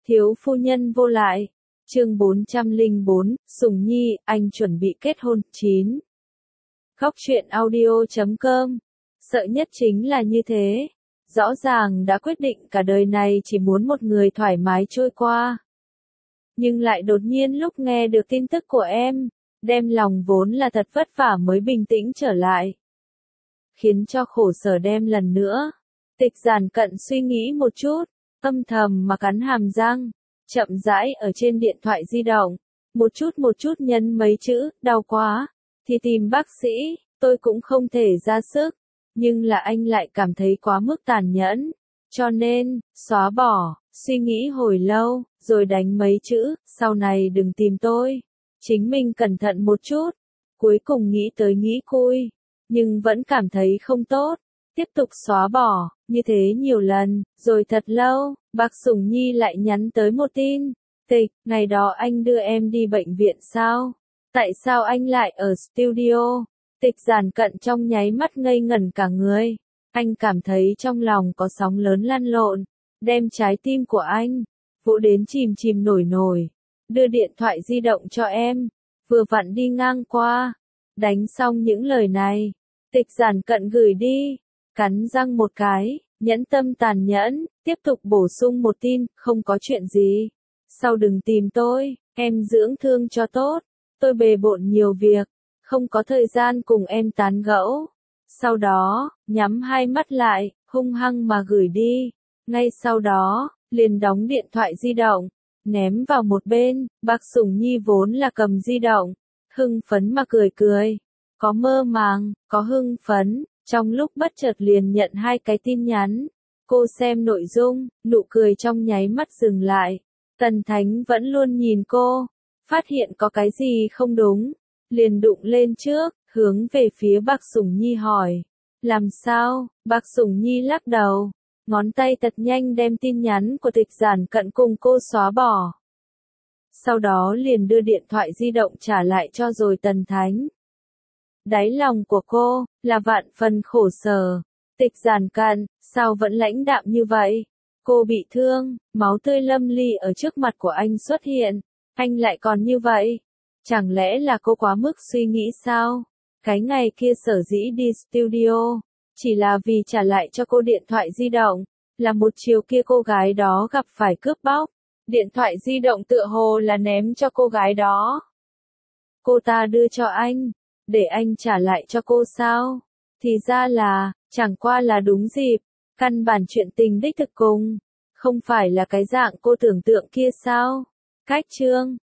Thiếu phu nhân vô lại. Chương 404, Sùng Nhi, anh chuẩn bị kết hôn. 9. Góc truyện audio.com. Sợ nhất chính là như thế. Rõ ràng đã quyết định cả đời này chỉ muốn một người thoải mái trôi qua. Nhưng lại đột nhiên lúc nghe được tin tức của em, đem lòng vốn là thật vất vả mới bình tĩnh trở lại. Khiến cho khổ sở đem lần nữa. Tịch Giản Cận suy nghĩ một chút, âm thầm mà cắn hàm răng, chậm rãi ở trên điện thoại di động, một chút nhấn mấy chữ, đau quá, thì tìm bác sĩ, tôi cũng không thể ra sức, nhưng là anh lại cảm thấy quá mức tàn nhẫn, cho nên, xóa bỏ, suy nghĩ hồi lâu, rồi đánh mấy chữ, sau này đừng tìm tôi, chính mình cẩn thận một chút, cuối cùng nghĩ tới nghĩ lui, nhưng vẫn cảm thấy không tốt. Tiếp tục xóa bỏ, như thế nhiều lần, rồi thật lâu, bác Sùng Nhi lại nhắn tới một tin. Tịch, ngày đó anh đưa em đi bệnh viện sao? Tại sao anh lại ở studio? Tịch Giản Cận trong nháy mắt ngây ngẩn cả người. Anh cảm thấy trong lòng có sóng lớn lăn lộn, đem trái tim của anh, vỗ đến chìm nổi. Đưa điện thoại di động cho em, vừa vặn đi ngang qua. Đánh xong những lời này, Tịch Giản Cận gửi đi. Cắn răng một cái, nhẫn tâm tàn nhẫn, tiếp tục bổ sung một tin, không có chuyện gì. Sau đừng tìm tôi, em dưỡng thương cho tốt. Tôi bề bộn nhiều việc, không có thời gian cùng em tán gẫu. Sau đó, nhắm hai mắt lại, hung hăng mà gửi đi. Ngay sau đó, liền đóng điện thoại di động, ném vào một bên. Bác Sùng Nhi vốn là cầm di động, hưng phấn mà cười. Có mơ màng, có hưng phấn. Trong lúc bất chợt liền nhận hai cái tin nhắn, cô xem nội dung, nụ cười trong nháy mắt dừng lại. Tần Thánh vẫn luôn nhìn cô, phát hiện có cái gì không đúng, liền đụng lên trước, hướng về phía bác Sùng Nhi hỏi. Làm sao? Bác Sùng Nhi lắc đầu, ngón tay thật nhanh đem tin nhắn của Tịch Giản Cận cùng cô xóa bỏ. Sau đó liền đưa điện thoại di động trả lại cho rồi Tần Thánh. Đáy lòng của cô, là vạn phần khổ sở. Tịch Giản Cận, sao vẫn lãnh đạm như vậy? Cô bị thương, máu tươi lâm ly ở trước mặt của anh xuất hiện. Anh lại còn như vậy? Chẳng lẽ là cô quá mức suy nghĩ sao? Cái ngày kia sở dĩ đi studio, chỉ là vì trả lại cho cô điện thoại di động. Là một chiều kia cô gái đó gặp phải cướp bóc. Điện thoại di động tựa hồ là ném cho cô gái đó. Cô ta đưa cho anh. Để anh trả lại cho cô sao? Thì ra là, chẳng qua là đúng dịp, căn bản chuyện tình đích thực cùng, không phải là cái dạng cô tưởng tượng kia sao? Cách chương